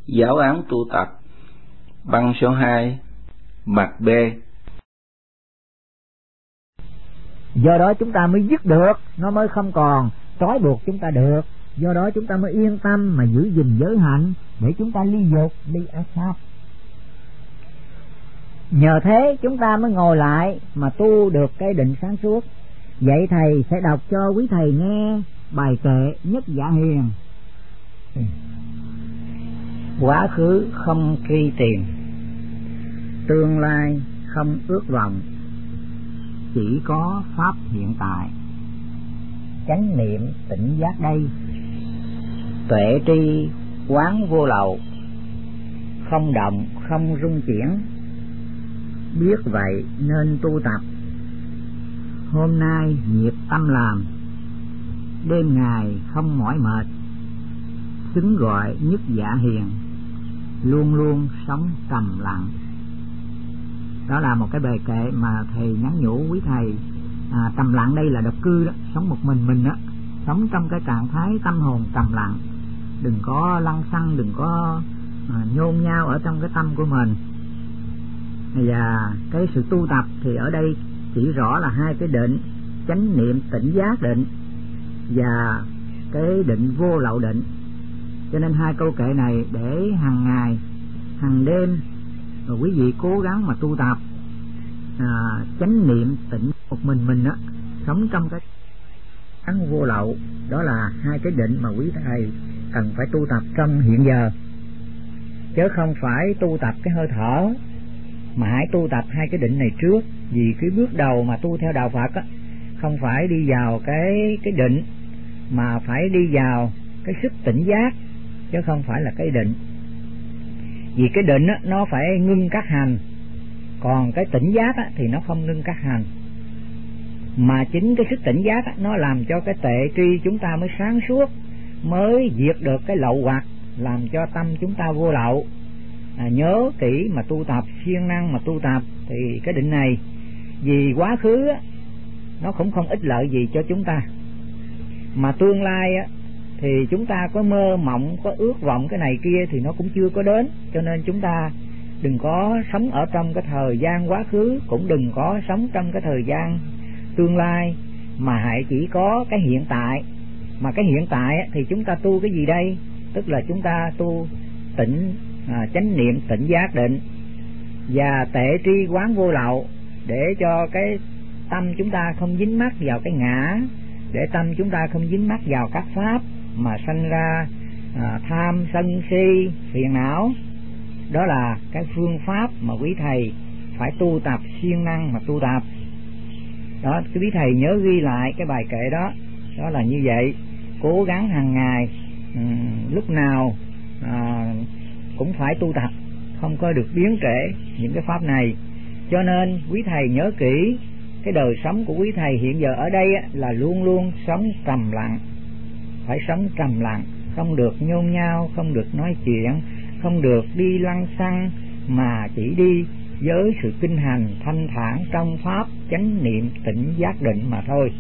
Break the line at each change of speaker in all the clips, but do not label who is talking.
Giáo án tu tập, băng số 2, mặt B.
Do đó chúng ta mới dứt được, nó mới không còn trói buộc chúng ta được. Do đó chúng ta mới yên tâm mà giữ gìn giới hạnh để chúng ta ly dục, ly ác pháp. Nhờ thế chúng ta mới ngồi lại mà tu được cái định sáng suốt. Vậy thầy sẽ đọc cho quý thầy nghe bài kệ Nhất Giả Hiền. Quá khứ không truy tìm, tương lai không ước vọng, chỉ có pháp hiện tại. Chánh niệm tỉnh giác đây, tuệ tri quán vô lậu, không động không rung chuyển. Biết vậy nên tu tập, hôm nay nhiệt tâm làm, đêm ngày không mỏi mệt. Xứng gọi Nhất Giả Hiền, luôn luôn sống trầm lặng. Đó là một cái bài kệ mà thầy nhắn nhủ quý thầy. Trầm lặng đây là độc cư đó, sống một mình đó, sống trong cái trạng thái tâm hồn trầm lặng, đừng có lăng xăng, đừng có nhôn nhao ở trong cái tâm của mình. Và cái sự tu tập thì ở đây chỉ rõ là hai cái định: chánh niệm tỉnh giác định và cái định vô lậu định. Cho nên hai câu kệ này để hàng ngày hàng đêm rồi quý vị cố gắng mà tu tập chánh niệm tỉnh một mình đó, sống trong cái quán vô lậu. Đó là hai cái định mà quý thầy cần phải tu tập trong hiện giờ, chứ không phải tu tập cái hơi thở, mà hãy tu tập hai cái định này trước. Vì cái bước đầu mà tu theo đạo Phật á, không phải đi vào cái định, mà phải đi vào cái sức tỉnh giác, chứ không phải là cái định. Vì cái định á, nó phải ngưng các hành, còn cái tỉnh giác á, thì nó không ngưng các hành. Mà chính cái sức tỉnh giác á, nó làm cho cái tệ tri chúng ta mới sáng suốt, mới diệt được cái lậu hoặc, làm cho tâm chúng ta vô lậu. Nhớ kỹ mà tu tập, siêng năng mà tu tập thì cái định này, vì quá khứ á, nó cũng không ích lợi gì cho chúng ta, mà tương lai á, thì chúng ta có mơ mộng, có ước vọng cái này kia thì nó cũng chưa có đến. Cho nên chúng ta đừng có sống ở trong cái thời gian quá khứ, cũng đừng có sống trong cái thời gian tương lai, mà hãy chỉ có cái hiện tại. Mà cái hiện tại á, thì chúng ta tu cái gì đây? Tức là chúng ta tu tỉnh chánh niệm tỉnh giác định và tệ tri quán vô lậu, để cho cái tâm chúng ta không dính mắc vào cái ngã, để tâm chúng ta không dính mắc vào các pháp mà sanh ra tham sân si phiền não. Đó là cái phương pháp mà quý thầy phải tu tập, siêng năng mà tu tập đó. Quý thầy nhớ ghi lại cái bài kệ đó, đó là như vậy. Cố gắng hàng ngày, lúc nào cũng phải tu tập, không có được biến trễ những cái pháp này. Cho nên quý thầy nhớ kỹ, cái đời sống của quý thầy hiện giờ ở đây là luôn luôn sống trầm lặng. Phải sống trầm lặng, không được nhôn nhao, không được nói chuyện, không được đi lăng xăng, mà chỉ đi với sự kinh hành thanh thản trong pháp chánh niệm tỉnh giác định mà thôi.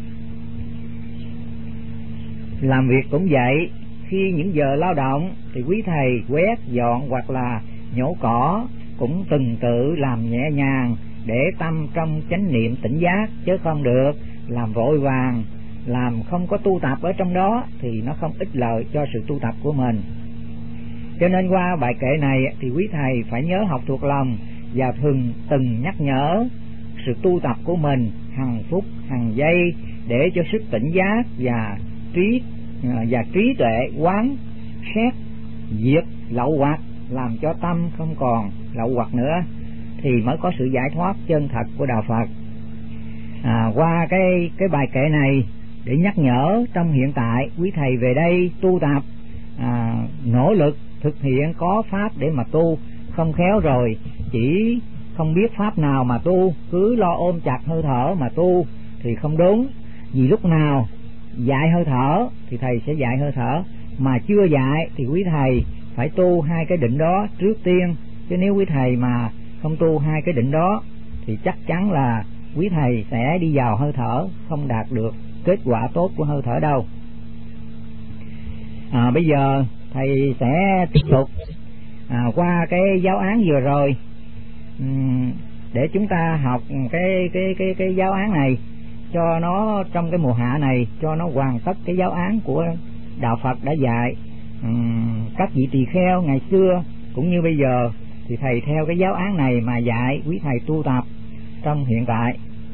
Làm việc cũng vậy, khi những giờ lao động thì quý thầy quét dọn hoặc là nhổ cỏ cũng từng tự làm nhẹ nhàng, để tâm trong chánh niệm tỉnh giác, chứ không được làm vội vàng, làm không có tu tập ở trong đó thì nó không ích lợi cho sự tu tập của mình. Cho nên qua bài kệ này thì quý thầy phải nhớ học thuộc lòng và từng nhắc nhở sự tu tập của mình hàng phút hàng giây, để cho sức tỉnh giác và trí tuệ quán xét diệt lậu hoặc, làm cho tâm không còn lậu hoặc nữa, thì mới có sự giải thoát chân thật của đạo Phật. Qua cái bài kệ này để nhắc nhở trong hiện tại, quý thầy về đây tu tập, nỗ lực thực hiện có pháp để mà tu. Không khéo rồi chỉ không biết pháp nào mà tu, cứ lo ôm chặt hơi thở mà tu thì không đúng. Vì lúc nào dạy hơi thở thì thầy sẽ dạy hơi thở, mà chưa dạy thì quý thầy phải tu hai cái định đó trước tiên. Chứ nếu quý thầy mà không tu hai cái định đó thì chắc chắn là quý thầy sẽ đi vào hơi thở, không đạt được kết quả tốt của hơi thở đâu. Bây giờ thầy sẽ tiếp tục qua cái giáo án vừa rồi để chúng ta học cái giáo án này cho nó trong cái mùa hạ này, cho nó hoàn tất cái giáo án của đạo Phật đã dạy. Các vị tỳ kheo ngày xưa cũng như bây giờ thì thầy theo cái giáo án này mà dạy quý thầy tu tập trong hiện tại.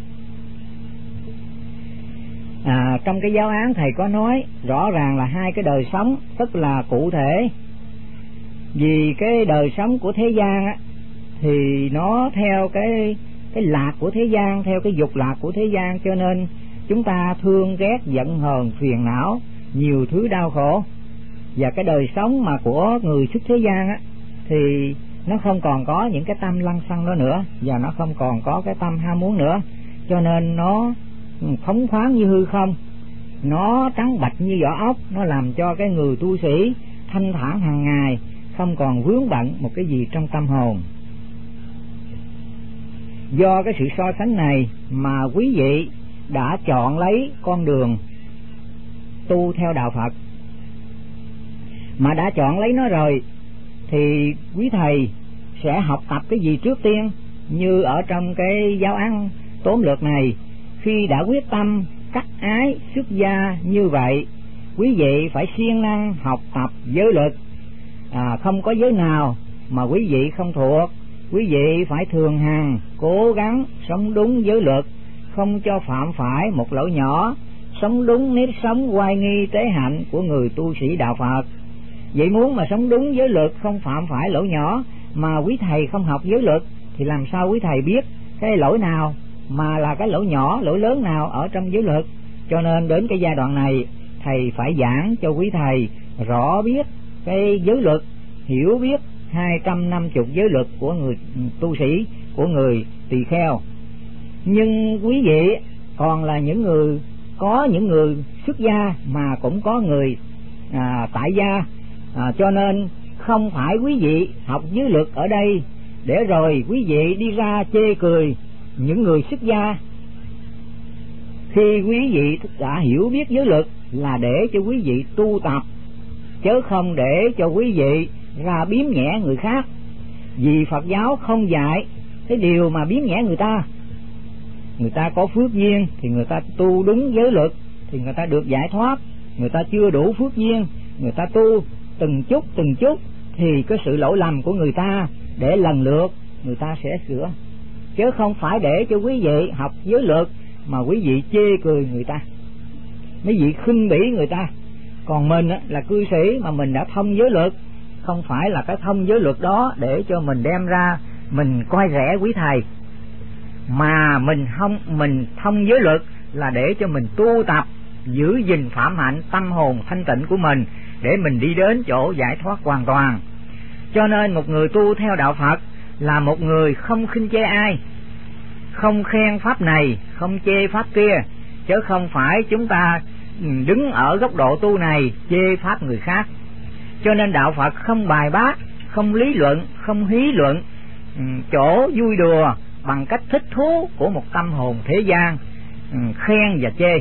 Trong cái giáo án thầy có nói rõ ràng là hai cái đời sống rất là cụ thể. Vì cái đời sống của thế gian á, thì nó theo cái lạc của thế gian, theo cái dục lạc của thế gian, cho nên chúng ta thương ghét giận hờn phiền não, nhiều thứ đau khổ. Và cái đời sống mà của người xuất thế gian á, thì nó không còn có những cái tâm lăng xăng đó nữa, và nó không còn có cái tâm ham muốn nữa, cho nên nó phóng khoáng như hư không, nó trắng bạch như vỏ ốc, nó làm cho cái người tu sĩ thanh thản hàng ngày, không còn vướng bận một cái gì trong tâm hồn. Do cái sự so sánh này mà quý vị đã chọn lấy con đường tu theo đạo Phật. Mà đã chọn lấy nó rồi thì quý thầy sẽ học tập cái gì trước tiên? Như ở trong cái giáo án tóm lược này, khi đã quyết tâm cắt ái xuất gia như vậy, quý vị phải siêng năng học tập giới luật. Không có giới nào mà quý vị không thuộc. Quý vị phải thường hằng cố gắng sống đúng giới luật, không cho phạm phải một lỗi nhỏ, sống đúng nếp sống oai nghi tế hạnh của người tu sĩ đạo Phật. Vậy muốn mà sống đúng giới luật, không phạm phải lỗi nhỏ, mà quý thầy không học giới luật thì làm sao quý thầy biết cái lỗi nào mà là cái lỗi nhỏ, lỗi lớn nào ở trong giới luật? Cho nên đến cái giai đoạn này thầy phải giảng cho quý thầy rõ biết cái giới luật, hiểu biết 250 giới luật của người tu sĩ, của người tỳ kheo. Nhưng quý vị còn là những người, có những người xuất gia mà cũng có người tại gia, cho nên không phải quý vị học giới luật ở đây để rồi quý vị đi ra chê cười những người xuất gia. Khi quý vị đã hiểu biết giới luật là để cho quý vị tu tập, chứ không để cho quý vị ra biếm nhẹ người khác. Vì Phật giáo không dạy cái điều mà biếm nhẹ người ta. Người ta có phước duyên thì người ta tu đúng giới luật thì người ta được giải thoát. Người ta chưa đủ phước duyên, người ta tu từng chút thì cái sự lỗi lầm của người ta để lần lượt người ta sẽ sửa, chứ không phải để cho quý vị học giới luật mà quý vị chê cười người ta, quý vị khinh bỉ người ta. Còn mình là cư sĩ mà mình đã thông giới luật, không phải là cái thông giới luật đó để cho mình đem ra mình coi rẻ quý thầy, mà mình thông giới luật là để cho mình tu tập, giữ gìn phạm hạnh tâm hồn thanh tịnh của mình, để mình đi đến chỗ giải thoát hoàn toàn. Cho nên một người tu theo đạo Phật là một người không khinh chê ai, không khen pháp này, không chê pháp kia, chứ không phải chúng ta đứng ở góc độ tu này chê pháp người khác. Cho nên đạo Phật không bài bác, không lý luận, không hí luận, chỗ vui đùa bằng cách thích thú của một tâm hồn thế gian, khen và chê.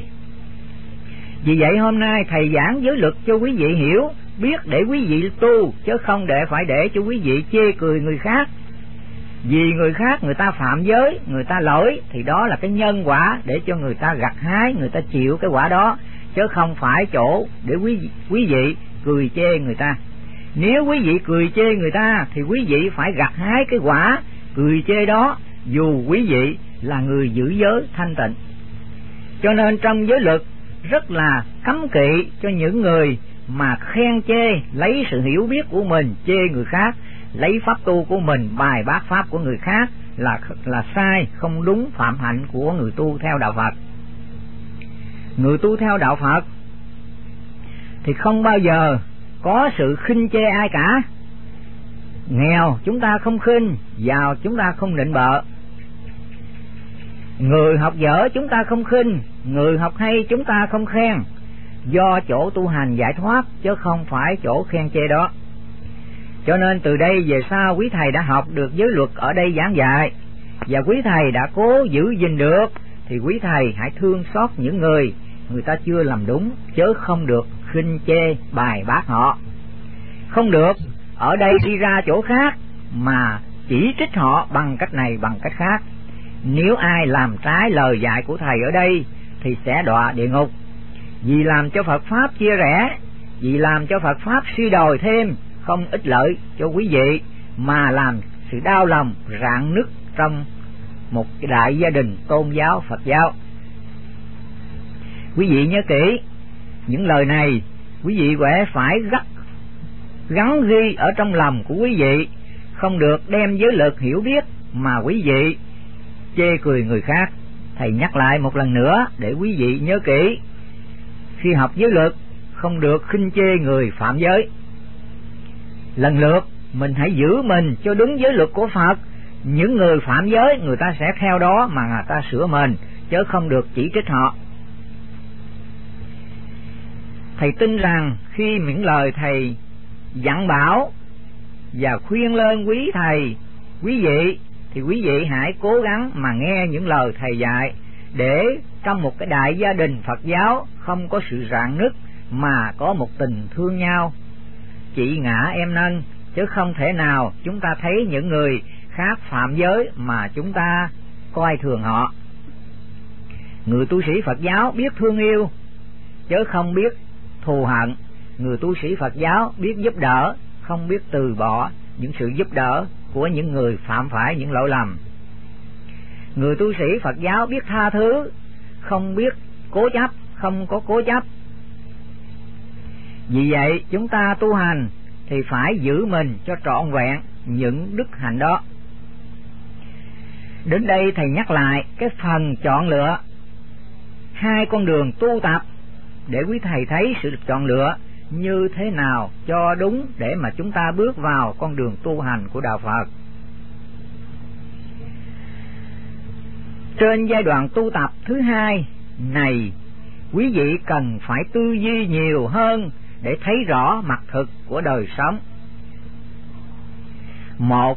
Vì vậy hôm nay thầy giảng giới luật cho quý vị hiểu biết để quý vị tu, chứ không phải để cho quý vị chê cười người khác. Vì người khác người ta phạm giới, người ta lỗi thì đó là cái nhân quả để cho người ta gặt hái, người ta chịu cái quả đó, chứ không phải chỗ để quý vị cười chê người ta. Nếu quý vị cười chê người ta thì quý vị phải gặt hái cái quả cười chê đó, dù quý vị là người giữ giới thanh tịnh. Cho nên trong giới luật rất là cấm kỵ cho những người mà khen chê, lấy sự hiểu biết của mình chê người khác, lấy pháp tu của mình bài bác pháp của người khác là sai, không đúng phạm hạnh của người tu theo đạo Phật. Người tu theo đạo Phật thì không bao giờ có sự khinh chê ai cả. Nghèo chúng ta không khinh, giàu chúng ta không nịnh bợ. Người học dở chúng ta không khinh, người học hay chúng ta không khen. Do chỗ tu hành giải thoát chứ không phải chỗ khen chê đó. Cho nên từ đây về sau quý thầy đã học được giới luật ở đây giảng dạy, và quý thầy đã cố giữ gìn được, thì quý thầy hãy thương xót những người ta chưa làm đúng, chứ không được khinh chê bài bác họ. không được ở đây đi ra chỗ khác mà chỉ trích họ bằng cách này bằng cách khác. Nếu ai làm trái lời dạy của thầy ở đây thì sẽ đọa địa ngục. Vì làm cho Phật Pháp chia rẽ, vì làm cho Phật Pháp suy đồi thêm không ích lợi cho quý vị, mà làm sự đau lòng rạn nứt trong một đại gia đình tôn giáo Phật giáo. Quý vị nhớ kỹ những lời này, quý vị phải gắn ghi ở trong lòng của quý vị, không được đem giới lực hiểu biết mà quý vị chê cười người khác. Thầy nhắc lại một lần nữa để quý vị nhớ kỹ, khi học giới luật không được khinh chê người phạm giới. Lần lượt mình hãy giữ mình cho đúng giới luật của Phật. Những người phạm giới người ta sẽ theo đó mà người ta sửa mình, chứ không được chỉ trích họ. Thầy tin rằng khi những lời thầy dặn bảo và khuyên lơn quý vị thì quý vị hãy cố gắng mà nghe những lời thầy dạy, để trong một cái đại gia đình Phật giáo không có sự rạn nứt mà có một tình thương nhau, chị ngã em nâng, chứ không thể nào chúng ta thấy những người khác phạm giới mà chúng ta coi thường họ. Người tu sĩ Phật giáo biết thương yêu chứ không biết thù hận. Người tu sĩ Phật giáo biết giúp đỡ, không biết từ bỏ những sự giúp đỡ của những người phạm phải những lỗi lầm. Người tu sĩ Phật giáo biết tha thứ, không biết cố chấp, không có cố chấp. Vì vậy chúng ta tu hành thì phải giữ mình cho trọn vẹn những đức hạnh đó. Đến đây thầy nhắc lại cái phần chọn lựa hai con đường tu tập, để quý thầy thấy sự chọn lựa như thế nào cho đúng để mà chúng ta bước vào con đường tu hành của đạo Phật. Trên giai đoạn tu tập thứ hai này, quý vị cần phải tư duy nhiều hơn để thấy rõ mặt thực của đời sống. Một,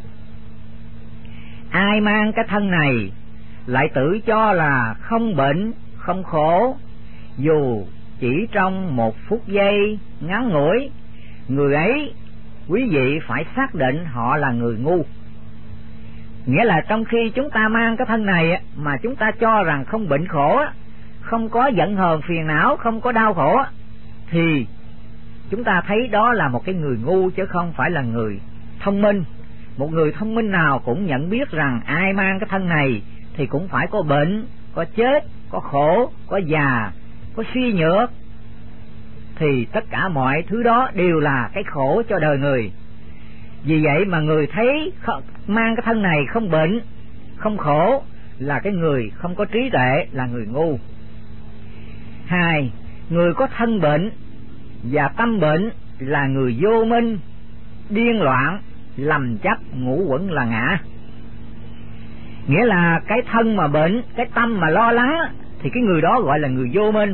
ai mang cái thân này lại tự cho là không bệnh, không khổ, dù chỉ trong một phút giây ngắn ngủi, người ấy quý vị phải xác định họ là người ngu. Nghĩa là trong khi chúng ta mang cái thân này mà chúng ta cho rằng không bệnh khổ, không có giận hờn phiền não, không có đau khổ, thì chúng ta thấy đó là một cái người ngu chứ không phải là người thông minh. Một người thông minh nào cũng nhận biết rằng ai mang cái thân này thì cũng phải có bệnh, có chết, có khổ, có già, có suy nhược, thì tất cả mọi thứ đó đều là cái khổ cho đời người. Vì vậy mà người thấy mang cái thân này không bệnh, không khổ là cái người không có trí tuệ, là người ngu. Hai, người có thân bệnh và tâm bệnh là người vô minh, điên loạn, lầm chấp ngũ uẩn là ngã. Nghĩa là cái thân mà bệnh, cái tâm mà lo lắng thì cái người đó gọi là người vô minh.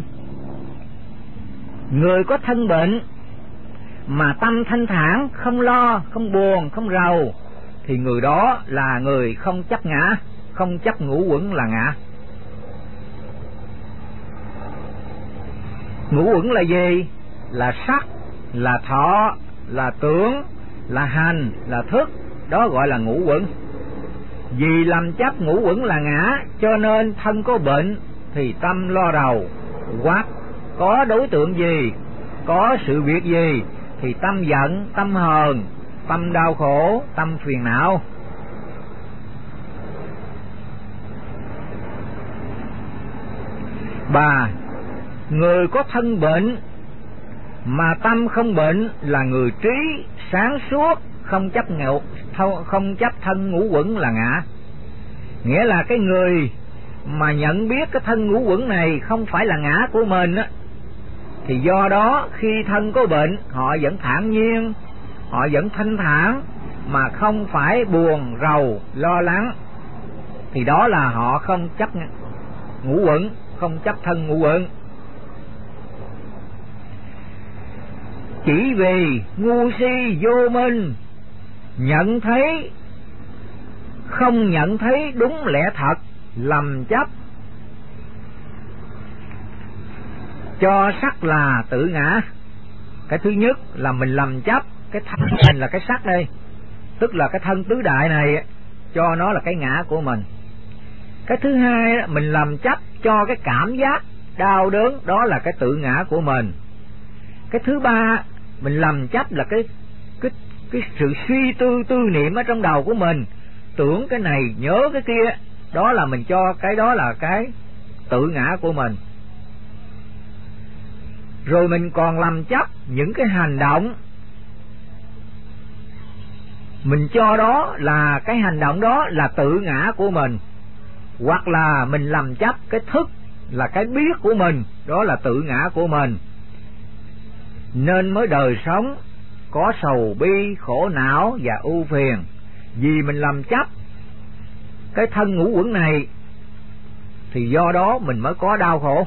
Người có thân bệnh mà tâm thanh thản, không lo, không buồn, không rầu thì người đó là người không chấp ngã, không chấp ngũ uẩn là ngã. Ngũ uẩn là gì? Là sắc, là thọ, là tưởng, là hành, là thức, đó gọi là ngũ uẩn. Vì làm chấp ngũ uẩn là ngã cho nên thân có bệnh thì tâm lo rầu, hoặc có đối tượng gì, có sự việc gì thì tâm giận, tâm hờn, tâm đau khổ, tâm phiền não. Ba, người có thân bệnh mà tâm không bệnh là người trí, sáng suốt, không chấp thân ngũ uẩn là ngã. Nghĩa là cái người mà nhận biết cái thân ngũ uẩn này không phải là ngã của mình á, thì do đó khi thân có bệnh họ vẫn thản nhiên, họ vẫn thanh thản mà không phải buồn rầu lo lắng, thì đó là họ không chấp ngũ uẩn, không chấp thân ngũ uẩn. Chỉ vì ngu si vô minh, nhận thấy không nhận thấy đúng lẽ thật, lầm chấp, cho sắc là tự ngã. Cái thứ nhất là mình lầm chấp cái thân mình là cái sắc đây, tức là cái thân tứ đại này cho nó là cái ngã của mình. Cái thứ hai mình làm chấp cho cái cảm giác đau đớn đó là cái tự ngã của mình. Cái thứ ba mình làm chấp là cái sự suy tư niệm ở trong đầu của mình, tưởng cái này nhớ cái kia, đó là mình cho cái đó là cái tự ngã của mình. Rồi mình còn làm chấp những cái hành động, mình cho đó là cái hành động đó là tự ngã của mình, hoặc là mình làm chấp cái thức là cái biết của mình, đó là tự ngã của mình. Nên mới đời sống có sầu bi, khổ não và ưu phiền, vì mình làm chấp cái thân ngũ uẩn này, thì do đó mình mới có đau khổ.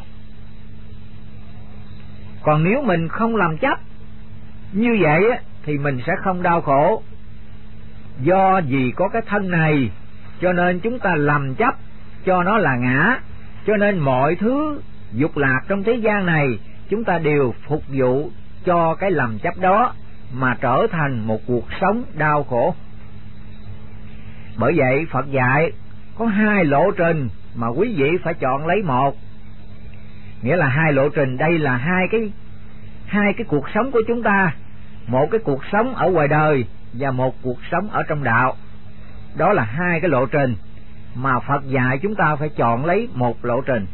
Còn nếu mình không làm chấp như vậy thì mình sẽ không đau khổ. Do vì có cái thân này cho nên chúng ta làm chấp cho nó là ngã, cho nên mọi thứ dục lạc trong thế gian này chúng ta đều phục vụ cho cái làm chấp đó, mà trở thành một cuộc sống đau khổ. Bởi vậy Phật dạy có hai lộ trình mà quý vị phải chọn lấy một. Nghĩa là hai lộ trình đây là hai cái cuộc sống của chúng ta, một cái cuộc sống ở ngoài đời và một cuộc sống ở trong đạo. Đó là hai cái lộ trình mà Phật dạy chúng ta phải chọn lấy một lộ trình.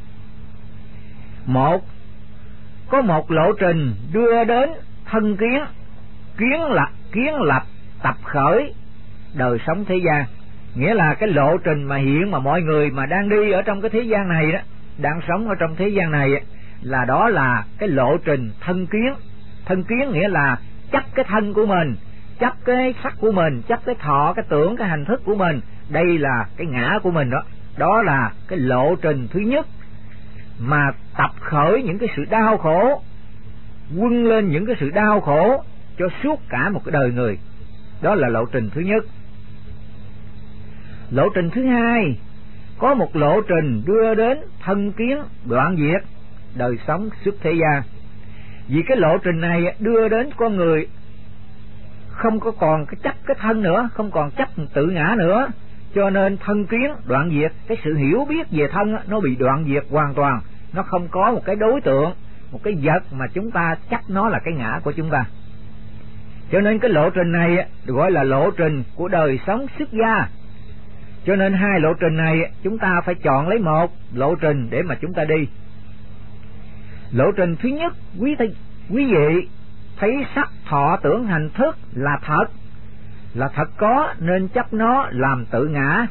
Có một lộ trình đưa đến thân kiến lập tập khởi đời sống thế gian. Nghĩa là cái lộ trình mà hiện mà mọi người mà đang đi ở trong cái thế gian này đó, đang sống ở trong thế gian này là đó là cái lộ trình thân kiến. Thân kiến nghĩa là chấp cái thân của mình, chấp cái sắc của mình, chấp cái thọ, cái tưởng, cái hành thức của mình, đây là cái ngã của mình đó. Đó là cái lộ trình thứ nhất mà tập khởi những cái sự đau khổ, quâng lên những cái sự đau khổ cho suốt cả một cái đời người. Đó là lộ trình thứ nhất. Lộ trình thứ hai, có một lộ trình đưa đến thân kiến đoạn diệt đời sống xuất thế gian. Vì cái lộ trình này đưa đến con người không có còn cái chấp cái thân nữa, không còn chấp tự ngã nữa, cho nên thân kiến đoạn diệt, cái sự hiểu biết về thân nó bị đoạn diệt hoàn toàn. Nó không có một cái đối tượng, một cái vật mà chúng ta chấp nó là cái ngã của chúng ta. Cho nên cái lộ trình này gọi là lộ trình của đời sống xuất gia. Cho nên hai lộ trình này chúng ta phải chọn lấy một lộ trình để mà chúng ta đi. Lộ trình thứ nhất, quý vị thấy sắc thọ tưởng hành thức là thật có nên chấp nó làm tự ngã.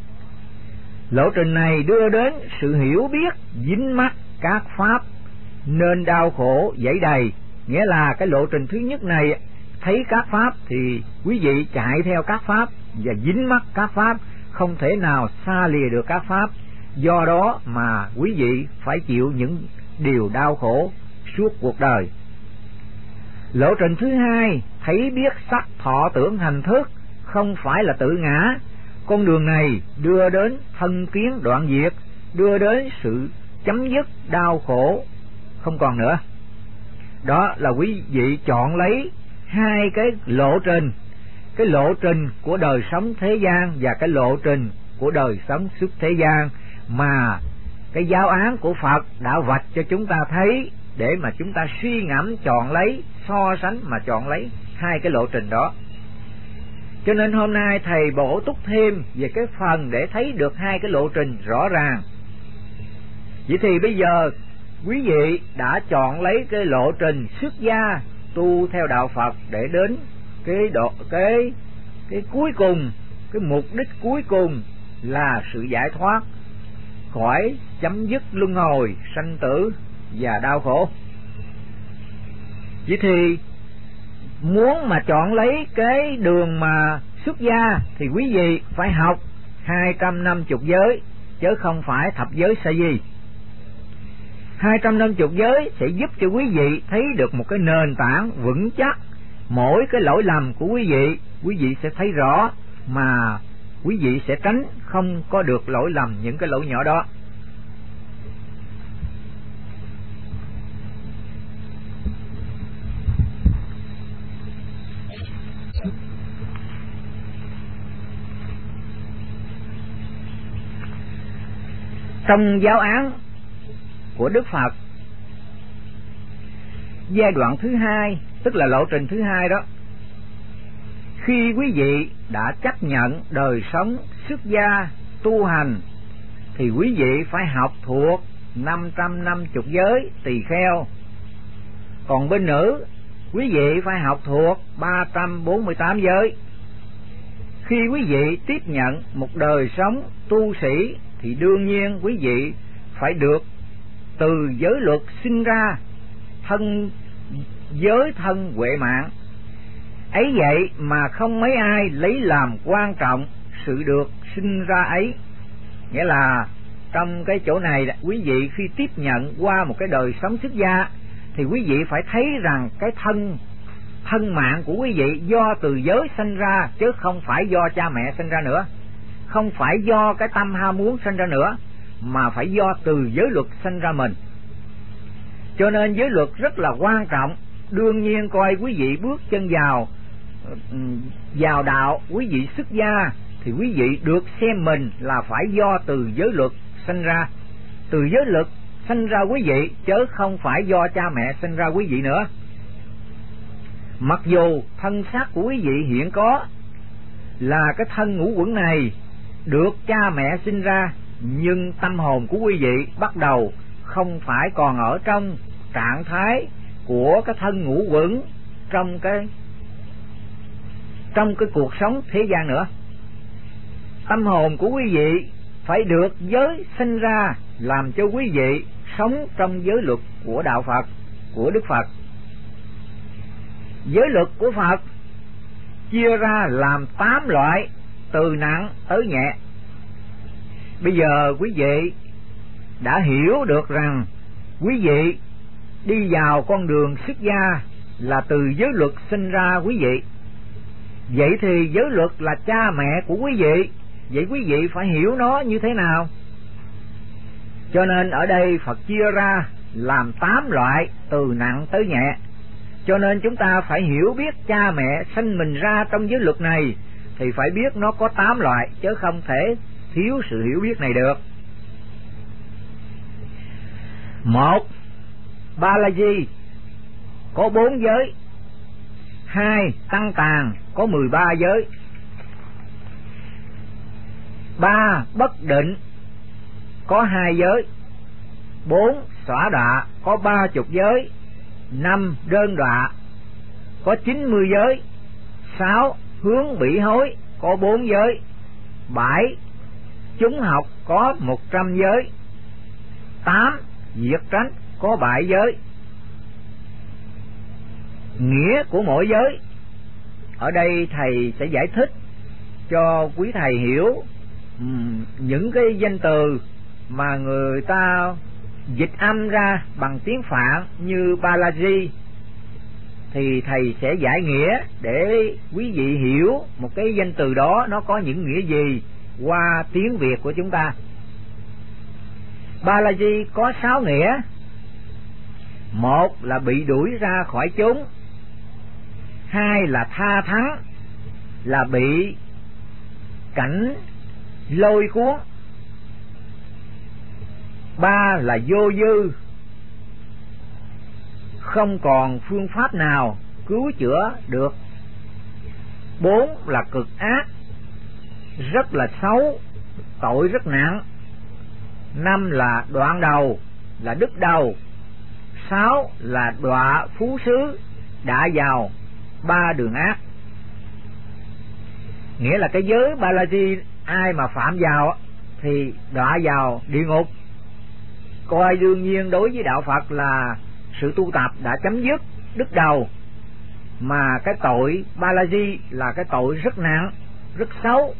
Lộ trình này đưa đến sự hiểu biết dính mắc các pháp nên đau khổ dẫy đầy. Nghĩa là cái lộ trình thứ nhất này, thấy các pháp thì quý vị chạy theo các pháp và dính mắc các pháp, không thể nào xa lìa được các pháp. Do đó mà quý vị phải chịu những điều đau khổ suốt cuộc đời. Lộ trình thứ hai, thấy biết sắc thọ tưởng hành thức không phải là tự ngã. Con đường này đưa đến thân kiến đoạn diệt, đưa đến sự chấm dứt đau khổ không còn nữa. Đó là quý vị chọn lấy hai cái lộ trình, cái lộ trình của đời sống thế gian và cái lộ trình của đời sống xuất thế gian mà cái giáo án của Phật đã vạch cho chúng ta thấy, để mà chúng ta suy ngẫm chọn lấy, so sánh mà chọn lấy hai cái lộ trình đó. Cho nên hôm nay thầy bổ túc thêm về cái phần để thấy được hai cái lộ trình rõ ràng. Vậy thì bây giờ quý vị đã chọn lấy cái lộ trình xuất gia tu theo đạo Phật để đến cái cuối cùng, cái mục đích cuối cùng là sự giải thoát khỏi chấm dứt luân hồi sanh tử và đau khổ. Vậy thì muốn mà chọn lấy cái đường mà xuất gia thì quý vị phải học 250 giới chứ không phải thập giới sa di. 250 giới sẽ giúp cho quý vị thấy được một cái nền tảng vững chắc. Mỗi cái lỗi lầm của quý vị sẽ thấy rõ, mà quý vị sẽ tránh không có được lỗi lầm những cái lỗi nhỏ đó. Trong giáo án của Đức Phật, giai đoạn thứ hai, tức là lộ trình thứ hai đó, khi quý vị đã chấp nhận đời sống xuất gia tu hành thì quý vị phải học thuộc 550 giới tỳ kheo. Còn bên nữ, quý vị phải học thuộc 348 giới. Khi quý vị tiếp nhận một đời sống tu sĩ thì đương nhiên quý vị phải được từ giới luật sinh ra giới thân huệ mạng. Ấy vậy mà không mấy ai lấy làm quan trọng sự được sinh ra ấy. Nghĩa là trong cái chỗ này, quý vị khi tiếp nhận qua một cái đời sống xuất gia thì quý vị phải thấy rằng cái thân mạng của quý vị do từ giới sinh ra, chứ không phải do cha mẹ sinh ra nữa, không phải do cái tâm ham muốn sinh ra nữa, mà phải do từ giới luật sinh ra mình. Cho nên giới luật rất là quan trọng. Đương nhiên coi quý vị bước chân vào đạo, quý vị xuất gia thì quý vị được xem mình là phải do từ giới luật sinh ra. Từ giới luật sinh ra quý vị, chứ không phải do cha mẹ sinh ra quý vị nữa. Mặc dù thân xác của quý vị hiện có là cái thân ngũ uẩn này được cha mẹ sinh ra, nhưng tâm hồn của quý vị bắt đầu không phải còn ở trong trạng thái của cái thân ngũ uẩn trong cái cuộc sống thế gian nữa. Tâm hồn của quý vị phải được giới sinh ra, làm cho quý vị sống trong giới luật của đạo Phật, của Đức Phật. Giới luật của Phật chia ra làm 8 loại, từ nặng tới nhẹ. Bây giờ quý vị đã hiểu được rằng quý vị đi vào con đường xuất gia là từ giới luật sinh ra quý vị. Vậy thì giới luật là cha mẹ của quý vị, vậy quý vị phải hiểu nó như thế nào? Cho nên ở đây Phật chia ra làm 8 loại, từ nặng tới nhẹ. Cho nên chúng ta phải hiểu biết cha mẹ sinh mình ra trong giới luật này thì phải biết nó có 8 loại, chứ không thể thiếu sự hiểu biết này được. 1. Ba La Di có 4 giới. 2. Tăng Tàn có 13 giới. 3. Bất Định có 2 giới. 4. Xõa Đọa có 30 giới. 5. Đơn Đọa có 90 giới. 6. Hướng Bỉ Hối có 4 giới. 7. Chúng Học có 100 giới. 8. Diệt Tránh có 7 giới. Nghĩa của mỗi giới ở đây thầy sẽ giải thích cho quý thầy hiểu những cái danh từ mà người ta dịch âm ra bằng tiếng Phạn như Balaji, thì thầy sẽ giải nghĩa để quý vị hiểu một cái danh từ đó nó có những nghĩa gì qua tiếng Việt của chúng ta. Balaji có 6 nghĩa. 1 là bị đuổi ra khỏi chúng. 2 là tha thắng, là bị cảnh lôi cuốn. 3 là vô dư, không còn phương pháp nào cứu chữa được. 4 là cực ác, rất là xấu, tội rất nặng. 5 là đoạn đầu, là đứt đầu. 6 là đọa phú xứ, đã vào 3 đường ác. Nghĩa là cái giới Balaji ai mà phạm vào thì đọa vào địa ngục. Coi đương nhiên đối với đạo Phật là sự tu tập đã chấm dứt, đứt đầu, mà cái tội Balaji là cái tội rất nặng, rất xấu.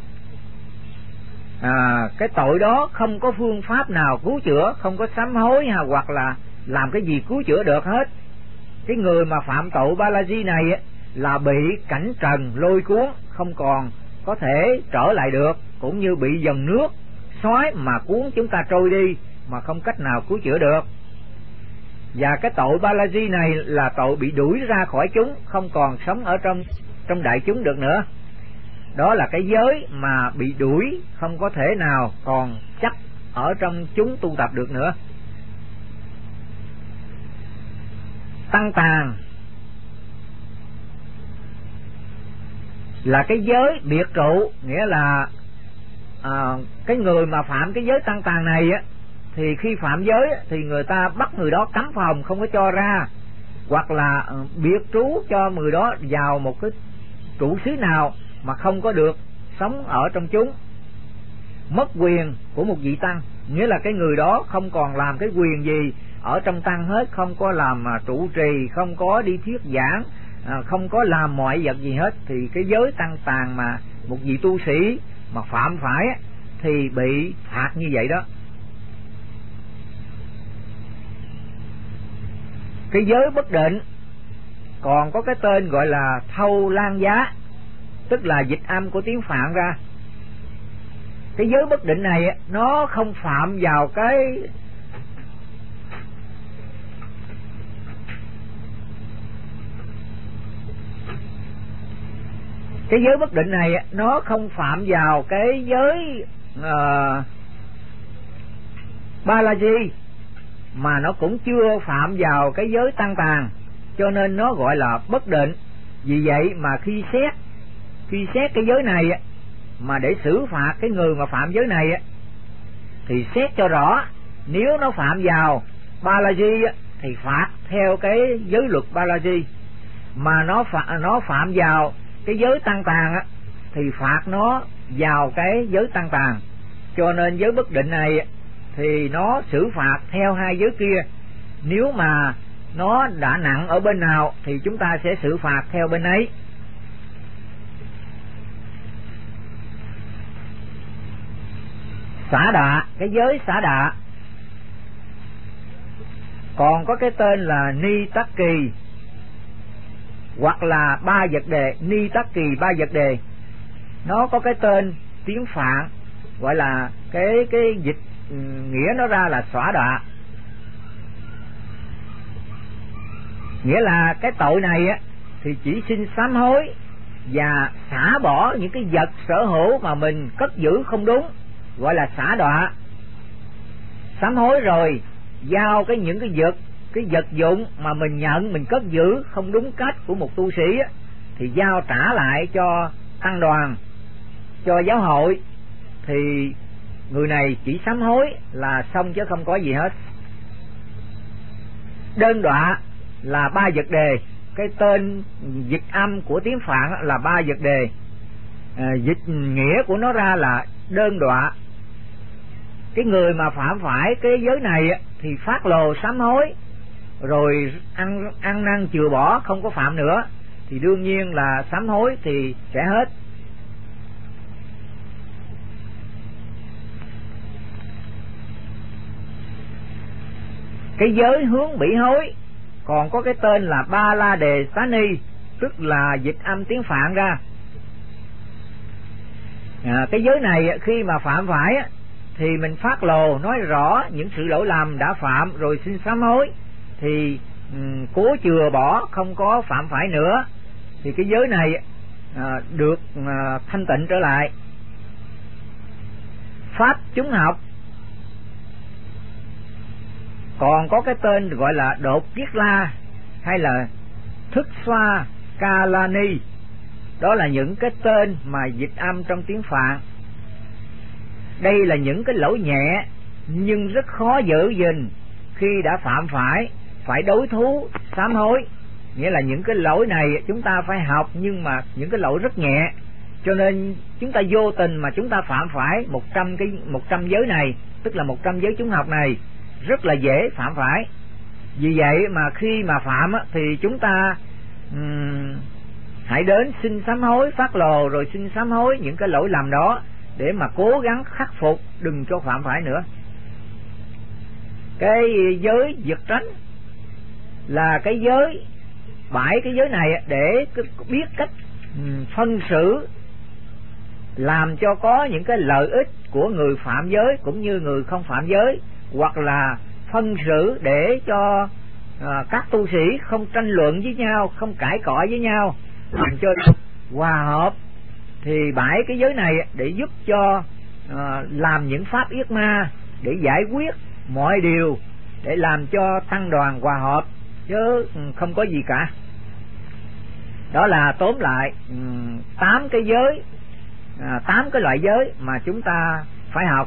Cái tội đó không có phương pháp nào cứu chữa, không có sám hối hoặc là làm cái gì cứu chữa được hết. Cái người mà phạm tội Balaji này là bị cảnh trần lôi cuốn, không còn có thể trở lại được, cũng như bị dòng nước xoáy mà cuốn chúng ta trôi đi mà không cách nào cứu chữa được. Và cái tội Balaji này là tội bị đuổi ra khỏi chúng, không còn sống ở trong đại chúng được nữa. Đó là cái giới mà bị đuổi, không có thể nào còn chấp ở trong chúng tu tập được nữa. Tăng tàn là cái giới biệt trụ, nghĩa là cái người mà phạm cái giới tăng tàn này á, thì khi phạm giới thì người ta bắt người đó cấm phòng không có cho ra, hoặc là biệt trú cho người đó vào một cái trụ xứ nào mà không có được sống ở trong chúng. Mất quyền của một vị tăng, nghĩa là cái người đó không còn làm cái quyền gì ở trong tăng hết, không có làm trụ trì, không có đi thuyết giảng, không có làm mọi vật gì hết. Thì cái giới tăng tàn mà một vị tu sĩ mà phạm phải thì bị phạt như vậy đó. Cái giới bất định còn có cái tên gọi là thâu lan giá, tức là dịch âm của tiếng Phạn ra. Cái giới bất định này nó không phạm vào cái giới bất định này nó không phạm vào cái giới Ba La Di, mà nó cũng chưa phạm vào cái giới tăng tàn, cho nên nó gọi là bất định. Vì vậy mà khi xét cái giới này mà để xử phạt cái người mà phạm giới này thì xét cho rõ. Nếu nó phạm vào Ba La Di thì phạt theo cái giới luật Ba La Di, mà nó phạm vào cái giới tăng tàn thì phạt nó vào cái giới tăng tàn. Cho nên giới bất định này thì nó xử phạt theo hai giới kia. Nếu mà nó đã nặng ở bên nào thì chúng ta sẽ xử phạt theo bên ấy. Xả đạ, cái giới xả đạ còn có cái tên là ni tắc kỳ, hoặc là ba vật đề. Ni tắc kỳ ba vật đề, nó có cái tên tiếng Phạn gọi là cái dịch nghĩa nó ra là xóa đọa. Nghĩa là cái tội này thì chỉ xin sám hối và xả bỏ những cái vật sở hữu mà mình cất giữ không đúng, gọi là xả đọa. Sám hối rồi giao những cái vật dụng mà mình nhận, mình cất giữ không đúng cách của một tu sĩ thì giao trả lại cho tăng đoàn, cho giáo hội, thì người này chỉ sám hối là xong chứ không có gì hết. Đơn đọa là ba vật đề, cái tên dịch âm của tiếng Phạn là ba vật đề, dịch nghĩa của nó ra là đơn đọa. Cái người mà phạm phải cái giới này thì phát lồ sám hối rồi ăn năn chừa bỏ, không có phạm nữa, thì đương nhiên là sám hối thì sẽ hết. Cái giới hướng bị hối còn có cái tên là Ba La Đề Xá Ni, tức là dịch âm tiếng Phạn ra. Cái giới này khi mà phạm phải thì mình phát lồ nói rõ những sự lỗi lầm đã phạm rồi xin sám hối, thì cố chừa bỏ không có phạm phải nữa, thì cái giới này được thanh tịnh trở lại. Pháp chúng học còn có cái tên gọi là đột kiết la hay là thức xoa ca la ni. Đó là những cái tên mà dịch âm trong tiếng Phạn. Đây là những cái lỗi nhẹ nhưng rất khó giữ gìn khi đã phạm phải đối thú sám hối. Nghĩa là những cái lỗi này chúng ta phải học, nhưng mà những cái lỗi rất nhẹ, cho nên chúng ta vô tình mà chúng ta phạm phải 100 giới này, tức là 100 giới chúng học này, rất là dễ phạm phải. Vì vậy mà khi mà phạm thì chúng ta hãy đến xin sám hối, phát lồ rồi xin sám hối những cái lỗi lầm đó để mà cố gắng khắc phục, đừng cho phạm phải nữa. Cái giới giật tránh là cái giới, 7 cái giới này để biết cách phân xử, làm cho có những cái lợi ích của người phạm giới cũng như người không phạm giới, hoặc là phân xử để cho các tu sĩ không tranh luận với nhau, không cãi cọ với nhau, làm cho hòa hợp. Thì 7 cái giới này để giúp cho làm những pháp yết ma, để giải quyết mọi điều để làm cho tăng đoàn hòa hợp, chứ không có gì cả. Đó là tóm lại 8 cái giới, 8 cái loại giới mà chúng ta phải học.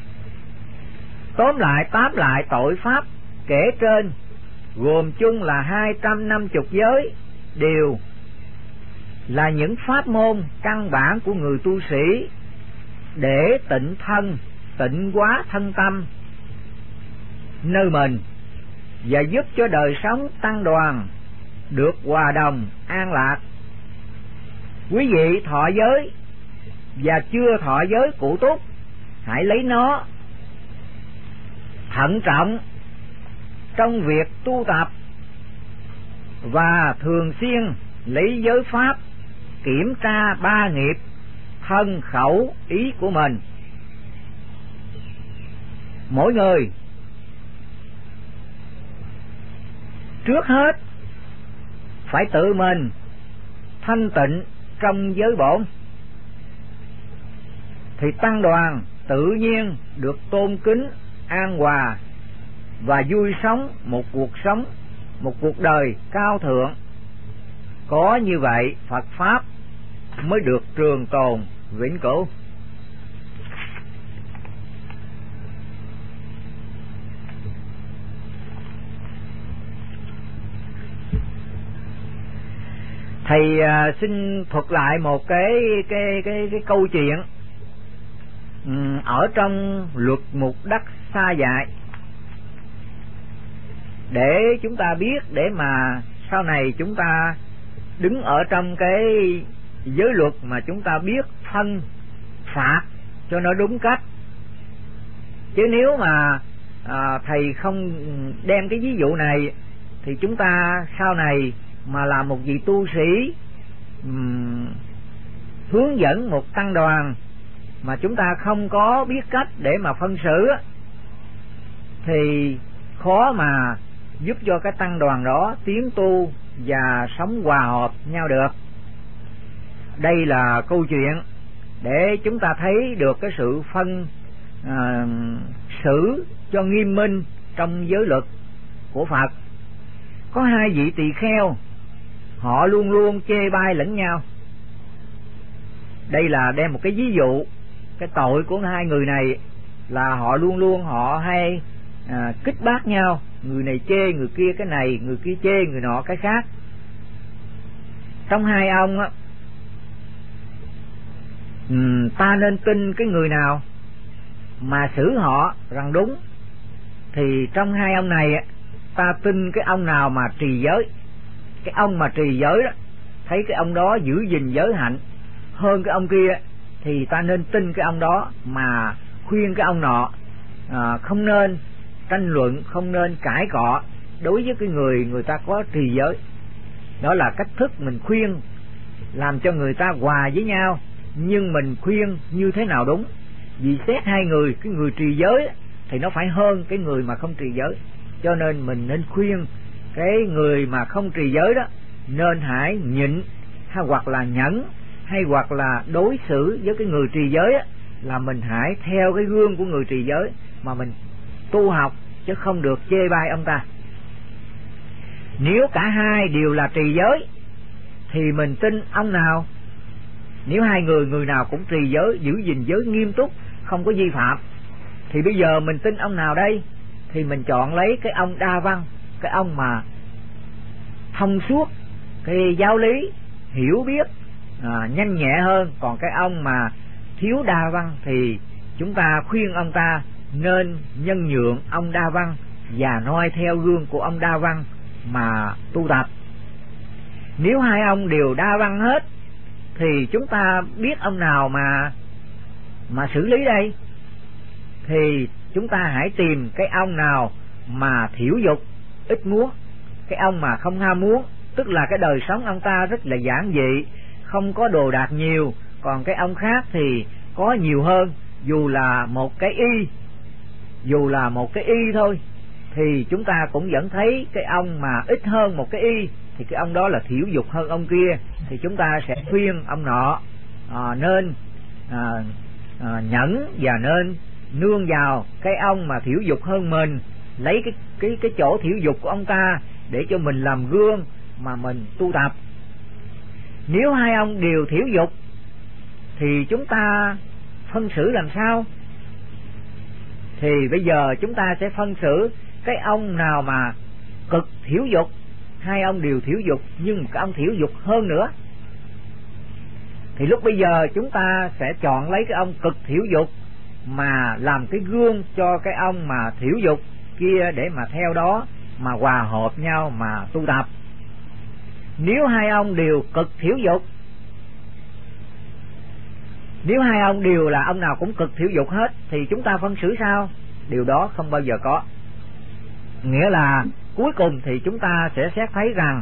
Tóm lại tội pháp kể trên gồm chung là 250 giới, đều là những pháp môn căn bản của người tu sĩ để tịnh thân, tịnh hóa thân tâm nơi mình và giúp cho đời sống tăng đoàn được hòa đồng an lạc. Quý vị thọ giới và chưa thọ giới cụ túc, hãy lấy nó thận trọng trong việc tu tập và thường xuyên lấy giới pháp kiểm tra 3 nghiệp thân khẩu ý của mình. Mỗi người trước hết phải tự mình thanh tịnh trong giới bổn, thì tăng đoàn tự nhiên được tôn kính, an hòa và vui sống một cuộc đời cao thượng. Có như vậy Phật pháp mới được trường tồn vĩnh cửu. Thầy xin thuật lại một cái câu chuyện ở trong luật mục đắc xa dại, để chúng ta biết, để mà sau này chúng ta đứng ở trong cái giới luật mà chúng ta biết phân phạt cho nó đúng cách. Chứ nếu mà thầy không đem cái ví dụ này thì chúng ta sau này mà là một vị tu sĩ hướng dẫn một tăng đoàn mà chúng ta không có biết cách để mà phân xử thì khó mà giúp cho cái tăng đoàn đó tiến tu và sống hòa hợp nhau được. Đây là câu chuyện để chúng ta thấy được cái sự phân xử cho nghiêm minh trong giới luật của Phật. Có 2 vị tỳ kheo, họ luôn luôn chê bai lẫn nhau. Đây là đem một cái ví dụ cái tội của 2 người này là họ luôn luôn họ hay kích bác nhau, người này chê người kia cái này, người kia chê người nọ cái khác. Trong 2 ông ta nên tin cái người nào mà xử họ rằng đúng, thì trong 2 ông này ta tin cái ông nào mà trì giới. Cái ông mà trì giới đó, thấy cái ông đó giữ gìn giới hạnh hơn cái ông kia, thì ta nên tin cái ông đó, mà khuyên cái ông nọ không nên tranh luận, không nên cãi cọ đối với cái người ta có trì giới. Đó là cách thức mình khuyên làm cho người ta hòa với nhau, nhưng mình khuyên như thế nào đúng. Vì xét 2 người, cái người trì giới thì nó phải hơn cái người mà không trì giới, cho nên mình nên khuyên cái người mà không trì giới đó nên hãy nhịn, hay hoặc là nhẫn, hay hoặc là đối xử với cái người trì giới là mình hãy theo cái gương của người trì giới mà mình tu học, chứ không được chê bai ông ta. Nếu cả 2 đều là trì giới thì mình tin ông nào? Nếu 2 người nào cũng trì giới, giữ gìn giới nghiêm túc, không có vi phạm, thì bây giờ mình tin ông nào đây? Thì mình chọn lấy cái ông đa văn, cái ông mà thông suốt cái giáo lý, hiểu biết nhanh nhẹ hơn. Còn cái ông mà thiếu đa văn thì chúng ta khuyên ông ta nên nhân nhượng ông đa văn và noi theo gương của ông đa văn mà tu tập. Nếu 2 ông đều đa văn hết thì chúng ta biết ông nào mà xử lý đây? Thì chúng ta hãy tìm cái ông nào mà thiểu dục, ít muốn, cái ông mà không ham muốn, tức là cái đời sống ông ta rất là giản dị, không có đồ đạc nhiều. Còn cái ông khác thì có nhiều hơn, dù là một cái y thôi, thì chúng ta cũng vẫn thấy cái ông mà ít hơn một cái y thì cái ông đó là thiểu dục hơn ông kia. Thì chúng ta sẽ khuyên ông nọ nên nhẫn và nên nương vào cái ông mà thiểu dục hơn mình, lấy cái chỗ thiểu dục của ông ta để cho mình làm gương mà mình tu tập. Nếu hai ông đều thiểu dục thì chúng ta phân xử làm sao? Thì bây giờ chúng ta sẽ phân xử cái ông nào mà cực thiểu dục, hai ông đều thiểu dục nhưng cái ông thiểu dục hơn nữa, thì lúc bây giờ chúng ta sẽ chọn lấy cái ông cực thiểu dục mà làm cái gương cho cái ông mà thiểu dục kia để mà theo đó mà hòa hợp nhau mà tu tập. Nếu hai ông đều cực thiểu dục, nếu hai ông đều là ông nào cũng cực thiểu dục hết thì chúng ta phân xử sao? Điều đó không bao giờ có. Nghĩa là cuối cùng thì chúng ta sẽ xét thấy rằng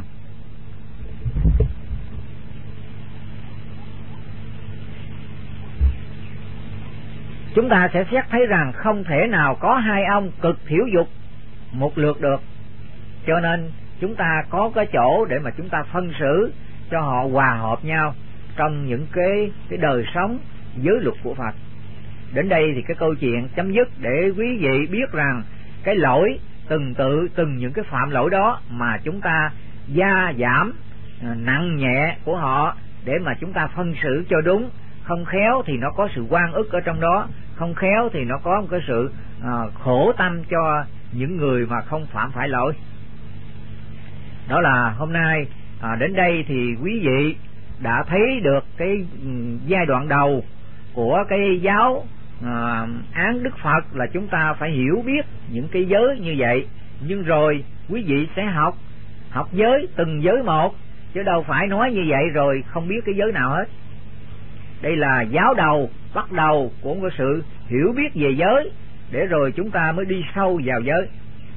không thể nào có hai ông cực thiểu dục một lượt được. Cho nên chúng ta có cái chỗ để mà chúng ta phân xử cho họ hòa hợp nhau trong những cái đời sống giới luật của Phật. Đến đây thì cái câu chuyện chấm dứt, để quý vị biết rằng cái lỗi từng những cái phạm lỗi đó mà chúng ta gia giảm nặng nhẹ của họ để mà chúng ta phân xử cho đúng. Không khéo thì nó có sự oan ức ở trong đó, không khéo thì nó có một cái sự khổ tâm cho những người mà không phạm phải lỗi. Đó là hôm nay đến đây thì quý vị đã thấy được cái giai đoạn đầu của cái giáo án Đức Phật là chúng ta phải hiểu biết những cái giới như vậy. Nhưng rồi quý vị sẽ học giới từng giới một, chứ đâu phải nói như vậy rồi không biết cái giới nào hết. Đây là giáo đầu, bắt đầu của một sự hiểu biết về giới, để rồi chúng ta mới đi sâu vào giới.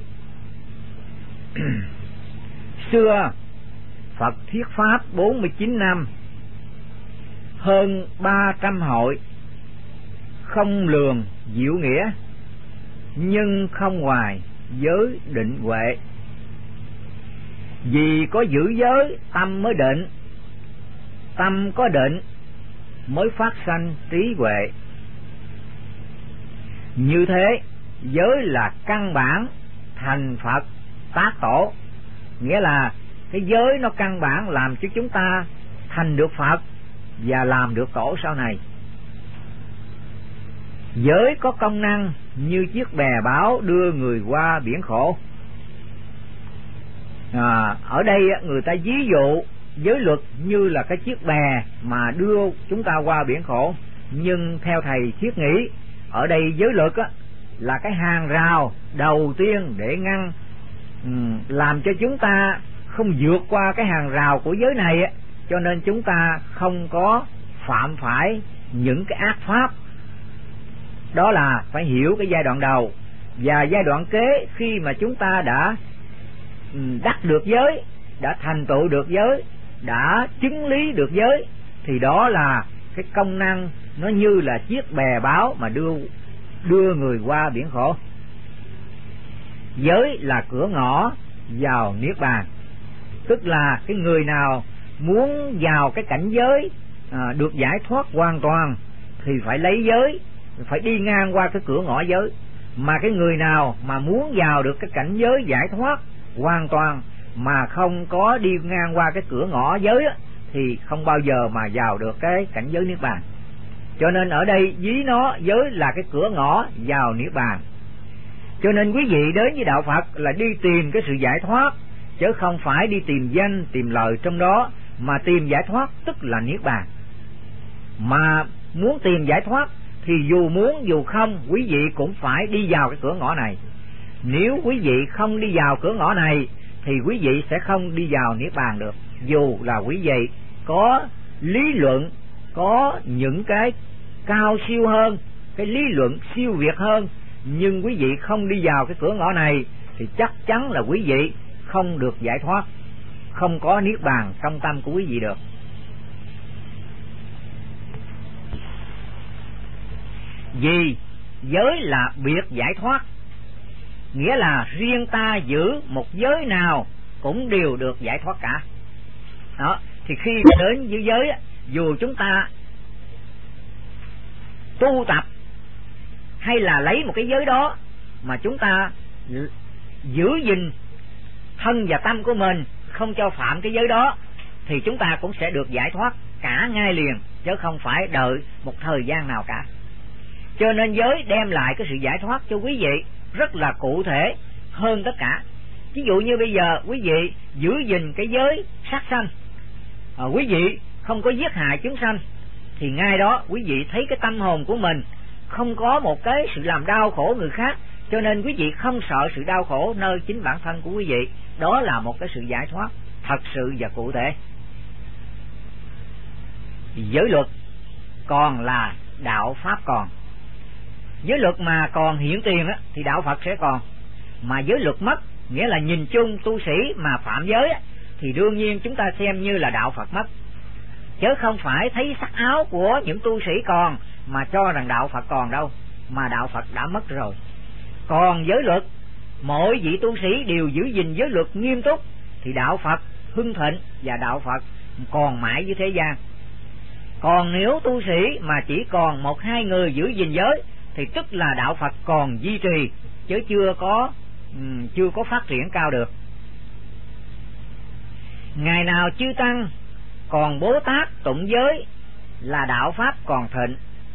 Xưa Phật thuyết pháp 49 năm, hơn 300 hội, không lường diệu nghĩa, nhưng không hoài giới định huệ. Vì có giữ giới tâm mới định, tâm có định mới phát sanh trí huệ. Như thế giới là căn bản thành Phật tác tổ. Nghĩa là cái giới nó căn bản làm cho chúng ta thành được Phật và làm được tổ sau này. Giới có công năng như chiếc bè báo đưa người qua biển khổ. Ở đây người ta ví dụ giới luật như là cái chiếc bè mà đưa chúng ta qua biển khổ. Nhưng theo thầy Thiết nghĩ, ở đây giới luật là cái hàng rào đầu tiên để ngăn làm cho chúng ta không vượt qua cái hàng rào của giới này, cho nên chúng ta không có phạm phải những cái ác pháp. Đó là phải hiểu cái giai đoạn đầu. Và giai đoạn kế, khi mà chúng ta đã đắc được giới, đã thành tựu được giới, đã chứng lý được giới, thì đó là cái công năng nó như là chiếc bè báo mà đưa người qua biển khổ. Giới là cửa ngõ vào niết bàn, tức là cái người nào muốn vào cái cảnh giới được giải thoát hoàn toàn thì phải lấy giới, phải đi ngang qua cái cửa ngõ giới. Mà cái người nào mà muốn vào được cái cảnh giới giải thoát hoàn toàn mà không có đi ngang qua cái cửa ngõ giới thì không bao giờ mà vào được cái cảnh giới niết bàn. Cho nên ở đây ví nó giới là cái cửa ngõ vào niết bàn. Cho nên quý vị đến với đạo Phật là đi tìm cái sự giải thoát, chứ không phải đi tìm danh tìm lợi trong đó. Mà tìm giải thoát tức là niết bàn. Mà muốn tìm giải thoát thì dù muốn dù không, quý vị cũng phải đi vào cái cửa ngõ này. Nếu quý vị không đi vào cửa ngõ này thì quý vị sẽ không đi vào niết bàn được. Dù là quý vị có lý luận, có những cái cao siêu hơn, cái lý luận siêu việt hơn, nhưng quý vị không đi vào cái cửa ngõ này thì chắc chắn là quý vị không được giải thoát, không có niết bàn trong tâm của quý vị được. Vì giới là biệt giải thoát, nghĩa là riêng ta giữ một giới nào cũng đều được giải thoát cả. Đó, thì khi đến với giới, dù chúng ta tu tập hay là lấy một cái giới đó mà chúng ta giữ gìn thân và tâm của mình, không cho phạm cái giới đó, thì chúng ta cũng sẽ được giải thoát cả ngay liền, chứ không phải đợi một thời gian nào cả. Cho nên giới đem lại cái sự giải thoát cho quý vị rất là cụ thể hơn tất cả. Ví dụ như bây giờ quý vị giữ gìn cái giới sát sanh, quý vị không có giết hại chúng sanh, thì ngay đó quý vị thấy cái tâm hồn của mình không có một cái sự làm đau khổ người khác, cho nên quý vị không sợ sự đau khổ nơi chính bản thân của quý vị. Đó là một cái sự giải thoát thật sự và cụ thể. Giới luật còn là đạo pháp còn. Giới luật mà còn hiện tiền á, thì đạo Phật sẽ còn. Mà giới luật mất, nghĩa là nhìn chung tu sĩ mà phạm giới á, thì đương nhiên chúng ta xem như là đạo Phật mất, chứ không phải thấy sắc áo của những tu sĩ còn mà cho rằng đạo Phật còn đâu, mà đạo Phật đã mất rồi. Còn giới luật, mỗi vị tu sĩ đều giữ gìn giới luật nghiêm túc, thì đạo Phật hưng thịnh và đạo Phật còn mãi với thế gian. Còn nếu tu sĩ mà chỉ còn một hai người giữ gìn giới thì tức là đạo Phật còn duy trì, chứ chưa có phát triển cao được. Ngày nào chư tăng còn Bố Tát tụng giới là đạo pháp còn thịnh.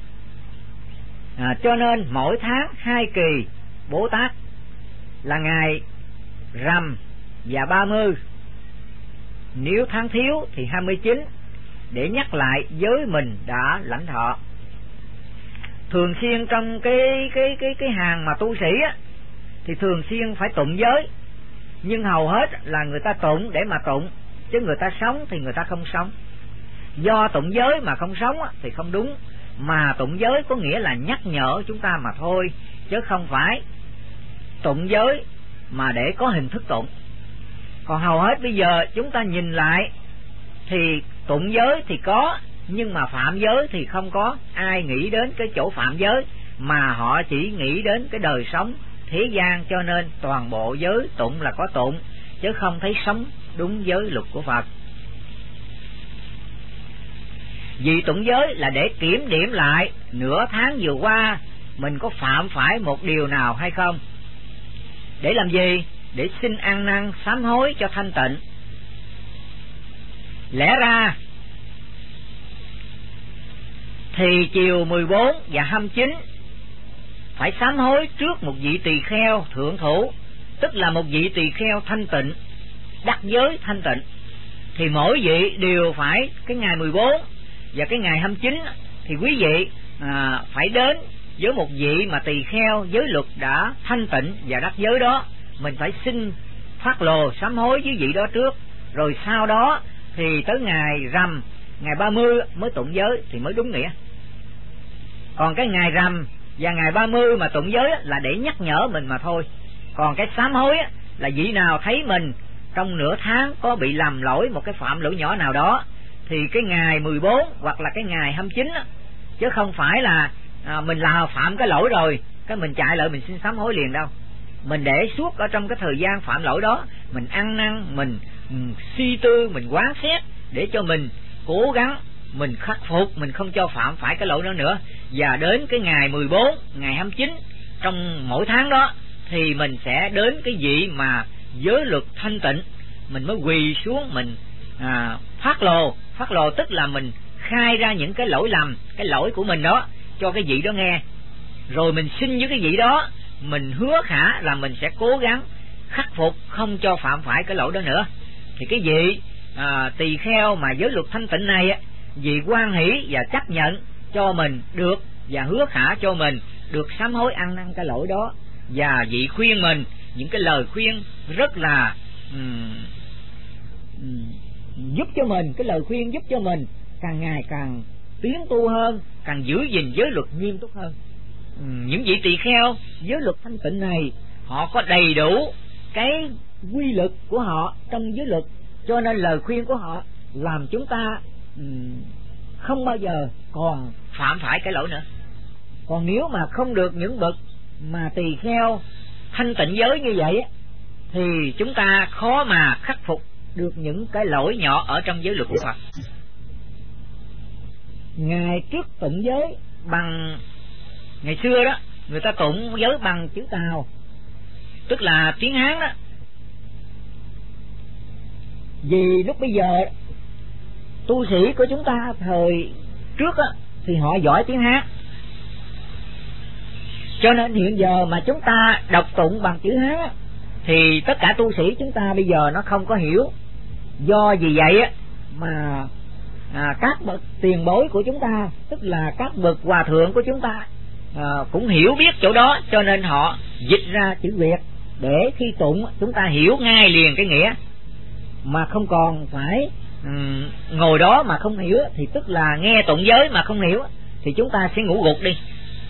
Cho nên mỗi tháng 2 kỳ Bố Tát là ngày rằm và 30, nếu tháng thiếu thì 29, để nhắc lại giới mình đã lãnh thọ. Thường xuyên trong cái hàng mà tu sĩ á, thì thường xuyên phải tụng giới, nhưng hầu hết là người ta tụng để mà tụng, chứ người ta sống thì người ta không sống. Do tụng giới mà không sống á, thì không đúng, mà tụng giới có nghĩa là nhắc nhở chúng ta mà thôi, chứ không phải tụng giới mà để có hình thức tụng. Còn hầu hết bây giờ chúng ta nhìn lại thì tụng giới thì có, nhưng mà phạm giới thì không có ai nghĩ đến cái chỗ phạm giới, mà họ chỉ nghĩ đến cái đời sống thế gian, cho nên toàn bộ giới tụng là có tụng, chứ không thấy sống đúng giới luật của Phật. Vì tụng giới là để kiểm điểm lại nửa tháng vừa qua mình có phạm phải một điều nào hay không. Để làm gì? Để xin ăn năn sám hối cho thanh tịnh. Lẽ ra thì chiều 14 và 29 phải sám hối trước một vị tỳ kheo thượng thủ, tức là một vị tỳ kheo thanh tịnh, đắc giới thanh tịnh. Thì mỗi vị đều phải cái ngày 14 và cái ngày 29 thì quý vị phải đến với một vị mà tỳ kheo giới luật đã thanh tịnh và đắc giới đó. Mình phải xin phát lồ sám hối với vị đó trước, rồi sau đó thì tới ngày rằm, ngày 30 mới tụng giới thì mới đúng nghĩa. Còn cái ngày rằm và ngày 30 mà tụng giới là để nhắc nhở mình mà thôi. Còn cái sám hối là vị nào thấy mình trong nửa tháng có bị làm lỗi một cái phạm lỗi nhỏ nào đó, thì cái ngày 14 hoặc là cái ngày 29 chứ không phải là mình là phạm cái lỗi rồi cái mình chạy lại mình xin sám hối liền đâu. Mình để suốt ở trong cái thời gian phạm lỗi đó, mình ăn năn, mình suy tư, mình quán xét để cho mình cố gắng mình khắc phục, mình không cho phạm phải cái lỗi đó nữa. Và đến cái ngày 14, ngày 29 trong mỗi tháng đó thì mình sẽ đến cái vị mà giới luật thanh tịnh, mình mới quỳ xuống mình phát lồ tức là mình khai ra những cái lỗi lầm, cái lỗi của mình đó cho cái vị đó nghe, rồi mình xin với cái vị đó, mình hứa khả là mình sẽ cố gắng khắc phục không cho phạm phải cái lỗi đó nữa. Thì cái vị tỳ kheo mà giới luật thanh tịnh này vì hoan hỷ và chấp nhận cho mình được và hứa khả cho mình được sám hối ăn năn cái lỗi đó, và vị khuyên mình những cái lời khuyên rất là giúp cho mình, cái lời khuyên giúp cho mình càng ngày càng tiến tu hơn, càng giữ gìn giới luật nghiêm túc hơn. Những vị tỳ kheo giới luật thanh tịnh này họ có đầy đủ cái quy luật của họ trong giới luật, cho nên lời khuyên của họ làm chúng ta không bao giờ còn phạm phải cái lỗi nữa. Còn nếu mà không được những bậc mà tỳ kheo thanh tịnh giới như vậy thì chúng ta khó mà khắc phục được những cái lỗi nhỏ ở trong giới luật của Phật. Ngày trước tụng giới bằng ngày xưa đó người ta tụng giới bằng chữ Tàu, tức là tiếng Hán đó. Vì lúc bây giờ tu sĩ của chúng ta thời trước á, thì họ giỏi tiếng Hán, cho nên hiện giờ mà chúng ta đọc tụng bằng chữ Hán á, thì tất cả tu sĩ chúng ta bây giờ nó không có hiểu. Do vì vậy á, mà các bậc tiền bối của chúng ta, tức là các bậc hòa thượng của chúng ta cũng hiểu biết chỗ đó, cho nên họ dịch ra chữ Việt để khi tụng chúng ta hiểu ngay liền cái nghĩa, mà không còn phải ngồi đó mà không hiểu. Thì tức là nghe tụng giới mà không hiểu thì chúng ta sẽ ngủ gục đi.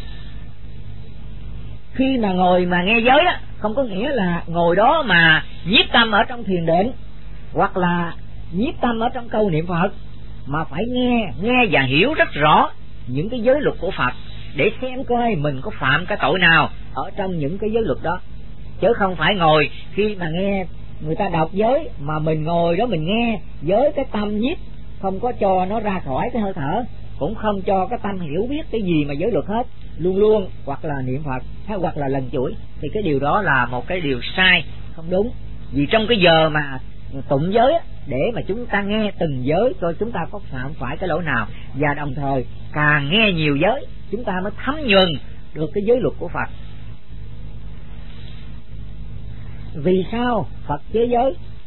Khi mà ngồi mà nghe giới á, không có nghĩa là ngồi đó mà nhiếp tâm ở trong thiền định hoặc là nhiếp tâm ở trong câu niệm Phật, mà phải nghe và hiểu rất rõ những cái giới luật của Phật để xem coi mình có phạm cái tội nào ở trong những cái giới luật đó, chứ không phải ngồi khi mà nghe người ta đọc giới mà mình ngồi đó mình nghe với cái tâm nhiếp, không có cho nó ra khỏi cái hơi thở, cũng không cho cái tâm hiểu biết cái gì mà giới luật hết, luôn luôn hoặc là niệm Phật hay hoặc là lần chuỗi, thì cái điều đó là một cái điều sai, không đúng. Vì trong cái giờ mà tụng giới để mà chúng ta nghe từng giới coi chúng ta có phạm phải cái lỗi nào, và đồng thời càng nghe nhiều giới chúng ta mới thấm nhuần được cái giới luật của Phật. Vì sao Phật chế giới?